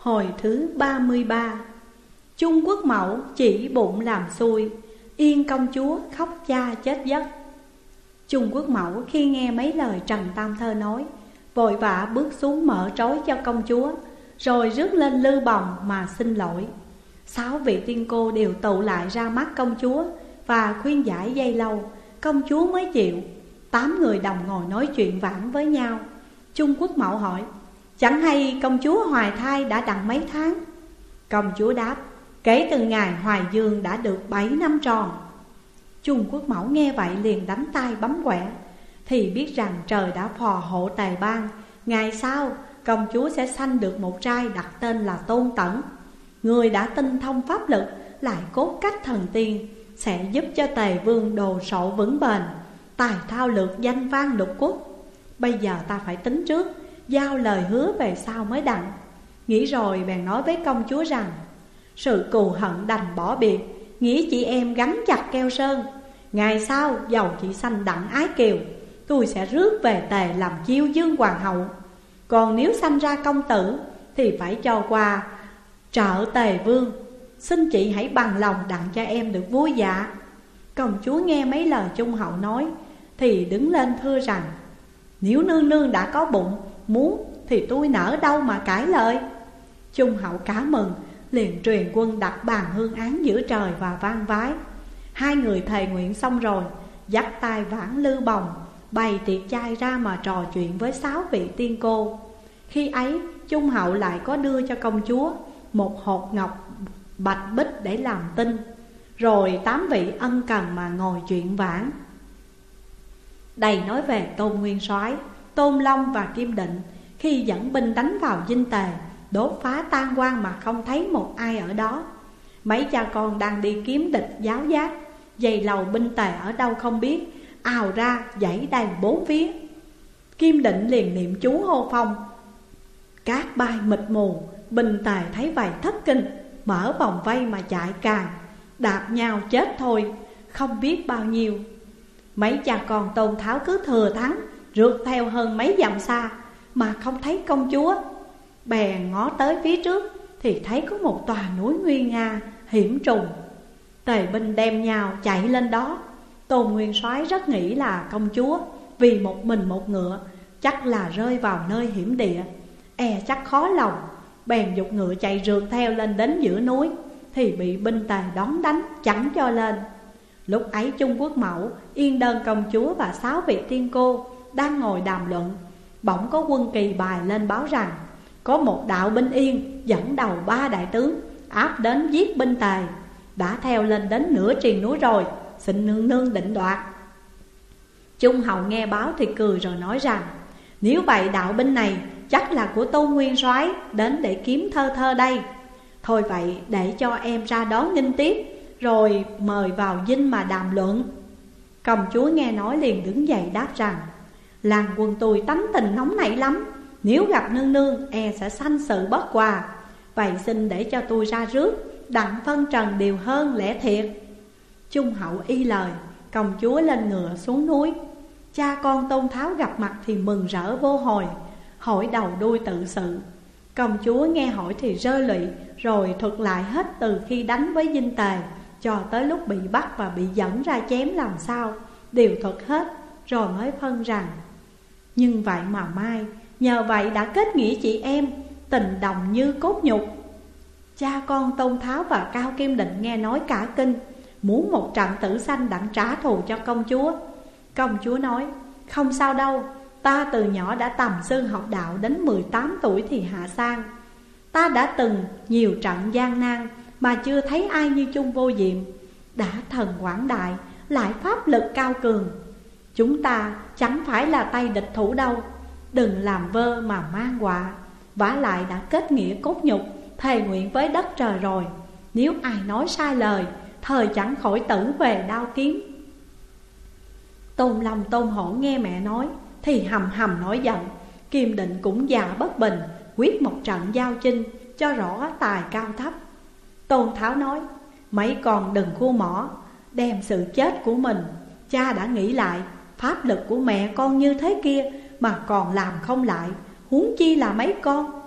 Hồi thứ 33. Trung Quốc Mẫu chỉ bụng làm xui, Yên công chúa khóc cha chết giấc. Trung Quốc Mẫu khi nghe mấy lời Trần Tam Thơ nói, vội vã bước xuống mở trói cho công chúa, rồi rước lên lư bồng mà xin lỗi. 6 vị tiên cô đều tụ lại ra mắt công chúa và khuyên giải dây lâu, công chúa mới chịu. 8 người đồng ngồi nói chuyện vãn với nhau. Trung Quốc Mẫu hỏi, chẳng hay công chúa hoài thai đã đặng mấy tháng? Công chúa đáp, kể từ ngày hoài dương đã được 7 năm tròn. Trung Quốc Mẫu nghe vậy liền đánh tay bấm quẻ, thì biết rằng trời đã phò hộ Tề Bang, ngày sau công chúa sẽ sanh được một trai đặt tên là Tôn Tẩn. Người đã tinh thông pháp lực, lại cốt cách thần tiên, sẽ giúp cho Tề Vương đồ sộ vững bền, tài thao lược danh vang lục quốc. Bây giờ ta phải tính trước, giao lời hứa về sau mới đặng. Nghĩ rồi bèn nói với công chúa rằng, sự cù hận đành bỏ biệt, nghĩ chị em gắn chặt keo sơn. Ngày sau dầu chị sanh đặng ái kiều, tôi sẽ rước về Tề làm chiêu dương hoàng hậu. Còn nếu sanh ra công tử thì phải cho qua trợ Tề Vương. Xin chị hãy bằng lòng đặng cho em được vui dạ. Công chúa nghe mấy lời Trung hậu nói thì đứng lên thưa rằng, nếu nương nương đã có bụng muốn thì tôi nỡ đâu mà cãi lời. Trung hậu cả mừng, liền truyền quân đặt bàn hương án giữa trời và vang vái. 2 người thề nguyện xong rồi, dắt tay vãn lư bồng, bày tiệc chay ra mà trò chuyện với 6 vị tiên cô. Khi ấy Trung hậu lại có đưa cho công chúa một hột ngọc bạch bích để làm tinh. Rồi 8 vị ân cần mà ngồi chuyện vãn. Đây nói về Tôn Nguyên Soái, Tôn Long và Kim Định khi dẫn binh đánh vào Dinh Tề, đốt phá tan quan mà không thấy một ai ở đó. Mấy cha con đang đi kiếm địch giáo giác, dày lầu binh Tề ở đâu không biết, ào ra dãy đầy 4 phía. Kim Định liền niệm chú hô phong, cát bay mịt mù. Binh Tề thấy vậy thất kinh, mở vòng vây mà chạy càng, đạp nhau chết thôi, không biết bao nhiêu. Mấy cha con Tôn Tháo cứ thừa thắng, rượt theo hơn mấy dặm xa mà không thấy công chúa. Bèn ngó tới phía trước thì thấy có một tòa núi nguy nga hiểm trùng. Tề binh đem nhau chạy lên đó. Tôn Nguyên Soái rất nghĩ là công chúa vì một mình một ngựa chắc là rơi vào nơi hiểm địa, e chắc khó lòng. Bèn giục ngựa chạy rượt theo lên đến giữa núi, thì bị binh Tề đón đánh chẳng cho lên. Lúc ấy Trung Quốc Mẫu, Yên Đơn công chúa và 6 vị tiên cô đang ngồi đàm luận. Bỗng có quân kỳ bài lên báo rằng có một đạo binh Yên dẫn đầu 3 đại tướng áp đến giết binh Tề, đã theo lên đến nửa triền núi rồi, xin nương nương định đoạt. Trung hậu nghe báo thì cười rồi nói rằng, nếu vậy đạo binh này chắc là của Tôn Nguyên Soái đến để kiếm Thơ Thơ đây. Thôi vậy để cho em ra đón nghinh tiếp, rồi mời vào dinh mà đàm luận. Công chúa nghe nói liền đứng dậy đáp rằng, làng quân tôi tánh tình nóng nảy lắm, nếu gặp nương nương e sẽ sanh sự bất hòa. Vậy xin để cho tôi ra rước, đặng phân trần điều hơn lẽ thiệt. Trung hậu y lời, công chúa lên ngựa xuống núi. Cha con Tôn Tháo gặp mặt thì mừng rỡ vô hồi, hỏi đầu đuôi tự sự. Công chúa nghe hỏi thì rơi lụy, rồi thuật lại hết từ khi đánh với Dinh Tề cho tới lúc bị bắt và bị dẫn ra chém làm sao, đều thuật hết. Rồi mới phân rằng, nhưng vậy mà mai nhờ vậy đã kết nghĩa chị em, tình đồng như cốt nhục. Cha con Tôn Tháo và Cao Kim Định nghe nói cả kinh, muốn một trận tử sanh đặng trả thù cho công chúa. Công chúa nói, không sao đâu, ta từ nhỏ đã tầm sư học đạo, đến 18 tuổi thì hạ sang. Ta đã từng nhiều trận gian nan mà chưa thấy ai như Chung Vô Diệm, đã thần quảng đại lại pháp lực cao cường. Chúng ta chẳng phải là tay địch thủ đâu, đừng làm vơ mà mang họa. Vả lại đã kết nghĩa cốt nhục, thề nguyện với đất trời rồi. Nếu ai nói sai lời, thời chẳng khỏi tử về đao kiếm. Tôn Long Tôn Hổ nghe mẹ nói thì hầm hầm nổi giận. Kim Định cũng già bất bình, quyết một trận giao chinh cho rõ tài cao thấp. Tôn Tháo nói, mấy con đừng khua mỏ đem sự chết của mình. Cha đã nghĩ lại, pháp lực của mẹ con như thế kia mà còn làm không lại, huống chi là mấy con.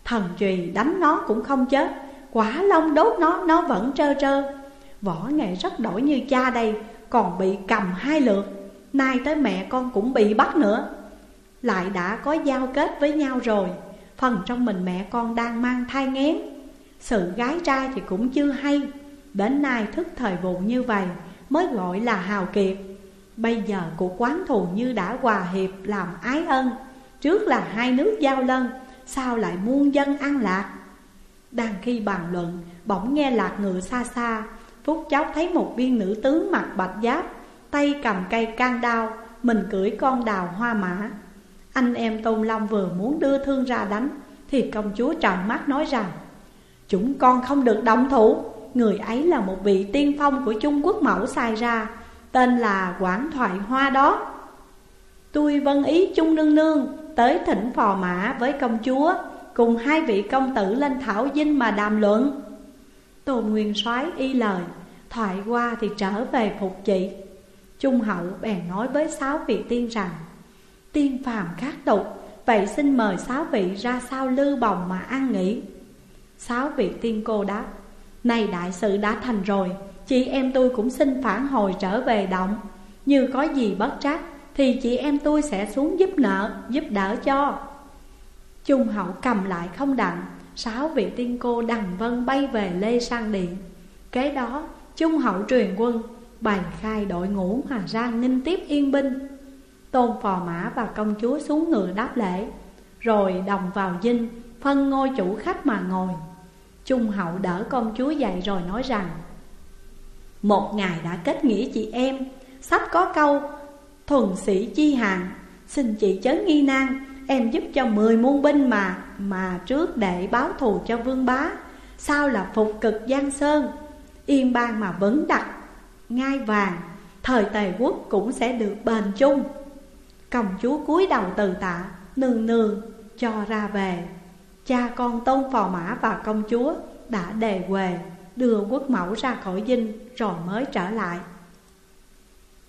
Thần chùy đánh nó cũng không chết, quả lông đốt nó vẫn trơ trơ. Võ nghệ rất đổi như cha đây, còn bị cầm 2 lượt. Nay tới mẹ con cũng bị bắt nữa. Lại đã có giao kết với nhau rồi. Phần trong mình mẹ con đang mang thai nghén. Sự gái trai thì cũng chưa hay. Đến nay thức thời vụ như vậy mới gọi là hào kiệt. Bây giờ cuộc quán thù như đã hòa hiệp làm ái ân. Trước là 2 nước giao lân, sao lại muôn dân ăn lạc. Đang khi bàn luận, bỗng nghe lạc ngựa xa xa. Phút chốc thấy một viên nữ tướng mặc bạch giáp, tay cầm cây can đao, mình cưỡi con đào hoa mã. Anh em Tôn Long vừa muốn đưa thương ra đánh, thì công chúa trợn mắt nói rằng: chúng con không được động thủ. Người ấy là một vị tiên phong của Trung Quốc Mẫu sai ra, tên là Quảng Thoại Hoa đó. Tôi vâng ý Trung nương nương tới thỉnh phò mã với công chúa, cùng 2 vị công tử lên thảo dinh mà đàm luận. Tôn Nguyên Soái y lời, thoại qua thì trở về phục chị. Trung hậu bèn nói với 6 vị tiên rằng: tiên phàm khác tục, vậy xin mời 6 vị ra sau lư bồng mà ăn nghỉ. 6 vị tiên cô đáp: này đại sự đã thành rồi, chị em tôi cũng xin phản hồi trở về động. Như có gì bất trắc thì chị em tôi sẽ xuống giúp đỡ cho. Trung hậu cầm lại không đặng, 6 vị tiên cô đằng vân bay về Lê Sang Điện. Kế đó Trung hậu truyền quân, bày khai đội ngũ mà ra nghênh tiếp yên binh. Tôn phò mã và công chúa xuống ngựa đáp lễ, rồi đồng vào dinh, phân ngôi chủ khách mà ngồi. Trung hậu đỡ công chúa dậy rồi nói rằng: một ngày đã kết nghĩa chị em, sách có câu thuần sĩ chi hàng, xin chị chớ nghi nan. Em giúp cho 10 muôn binh mà trước để báo thù cho vương bá, sao là phục cực Giang Sơn. Yên bang mà vẫn đặt ngai vàng, thời Tề quốc cũng sẽ được bền chung. Công chúa cúi đầu từ tạ, nương nương cho ra về. Cha con Tôn phò mã và công chúa đã đề huề đưa quốc mẫu ra khỏi dinh rồi mới trở lại.